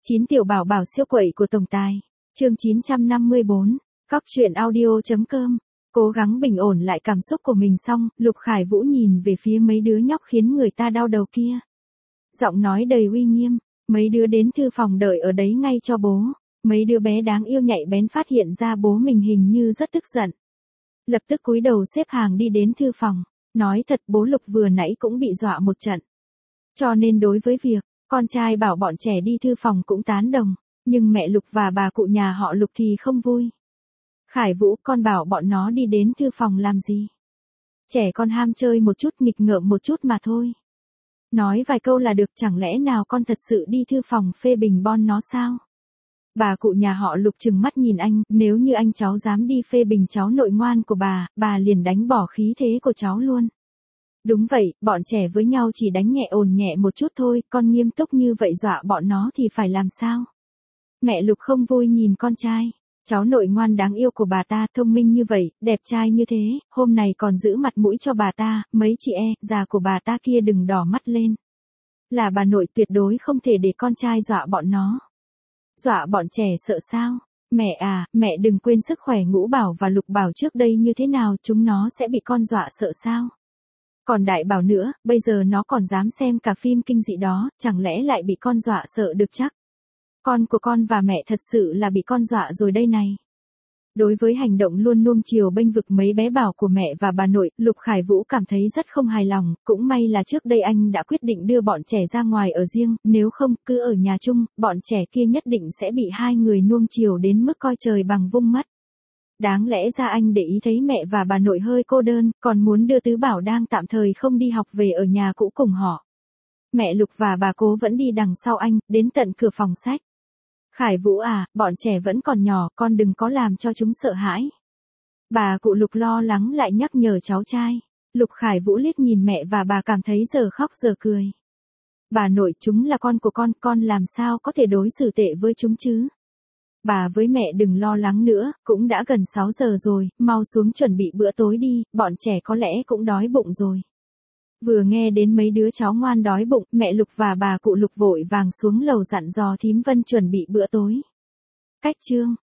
9 tiểu bảo bảo siêu quậy của tổng tài. Chương 954. Cóc truyện audio.com. Cố gắng bình ổn lại cảm xúc của mình xong, Lục Khải Vũ nhìn về phía mấy đứa nhóc khiến người ta đau đầu kia. Giọng nói đầy uy nghiêm, mấy đứa đến thư phòng đợi ở đấy ngay cho bố. Mấy đứa bé đáng yêu nhạy bén phát hiện ra bố mình hình như rất tức giận. Lập tức cúi đầu xếp hàng đi đến thư phòng. Nói thật bố Lục vừa nãy cũng bị dọa một trận. Cho nên đối với việc con trai bảo bọn trẻ đi thư phòng cũng tán đồng, nhưng mẹ Lục và bà cụ nhà họ Lục thì không vui. Khải Vũ, con bảo bọn nó đi đến thư phòng làm gì? Trẻ con ham chơi một chút, nghịch ngợm một chút mà thôi. Nói vài câu là được, chẳng lẽ nào con thật sự đi thư phòng phê bình bon nó sao? Bà cụ nhà họ Lục trừng mắt nhìn anh, nếu như anh cháu dám đi phê bình cháu nội ngoan của bà liền đánh bỏ khí thế của cháu luôn. Đúng vậy, bọn trẻ với nhau chỉ đánh nhẹ ồn nhẹ một chút thôi, con nghiêm túc như vậy dọa bọn nó thì phải làm sao? Mẹ Lục không vui nhìn con trai. Cháu nội ngoan đáng yêu của bà ta, thông minh như vậy, đẹp trai như thế, hôm này còn giữ mặt mũi cho bà ta, mấy chị già của bà ta kia đừng đỏ mắt lên. Là bà nội tuyệt đối không thể để con trai dọa bọn nó. Dọa bọn trẻ sợ sao? Mẹ à, mẹ đừng quên sức khỏe Ngũ Bảo và Lục Bảo trước đây như thế nào, chúng nó sẽ bị con dọa sợ sao? Còn Đại Bảo nữa, bây giờ nó còn dám xem cả phim kinh dị đó, chẳng lẽ lại bị con dọa sợ được chắc? Con của con và mẹ thật sự là bị con dọa rồi đây này. Đối với hành động luôn nuông chiều bênh vực mấy bé Bảo của mẹ và bà nội, Lục Khải Vũ cảm thấy rất không hài lòng, cũng may là trước đây anh đã quyết định đưa bọn trẻ ra ngoài ở riêng, nếu không, cứ ở nhà chung, bọn trẻ kia nhất định sẽ bị hai người nuông chiều đến mức coi trời bằng vung mất. Đáng lẽ ra anh để ý thấy mẹ và bà nội hơi cô đơn, còn muốn đưa Tứ Bảo đang tạm thời không đi học về ở nhà cũ cùng họ. Mẹ Lục và bà Cố vẫn đi đằng sau anh, đến tận cửa phòng sách. Khải Vũ à, bọn trẻ vẫn còn nhỏ, con đừng có làm cho chúng sợ hãi. Bà cụ Lục lo lắng lại nhắc nhở cháu trai. Lục Khải Vũ liếc nhìn mẹ và bà cảm thấy giờ khóc giờ cười. Bà nội, chúng là con của con làm sao có thể đối xử tệ với chúng chứ? Bà với mẹ đừng lo lắng nữa, cũng đã gần 6 giờ rồi, mau xuống chuẩn bị bữa tối đi, bọn trẻ có lẽ cũng đói bụng rồi. Vừa nghe đến mấy đứa cháu ngoan đói bụng, mẹ Lục và bà cụ Lục vội vàng xuống lầu dặn dò thím Vân chuẩn bị bữa tối. Cách chương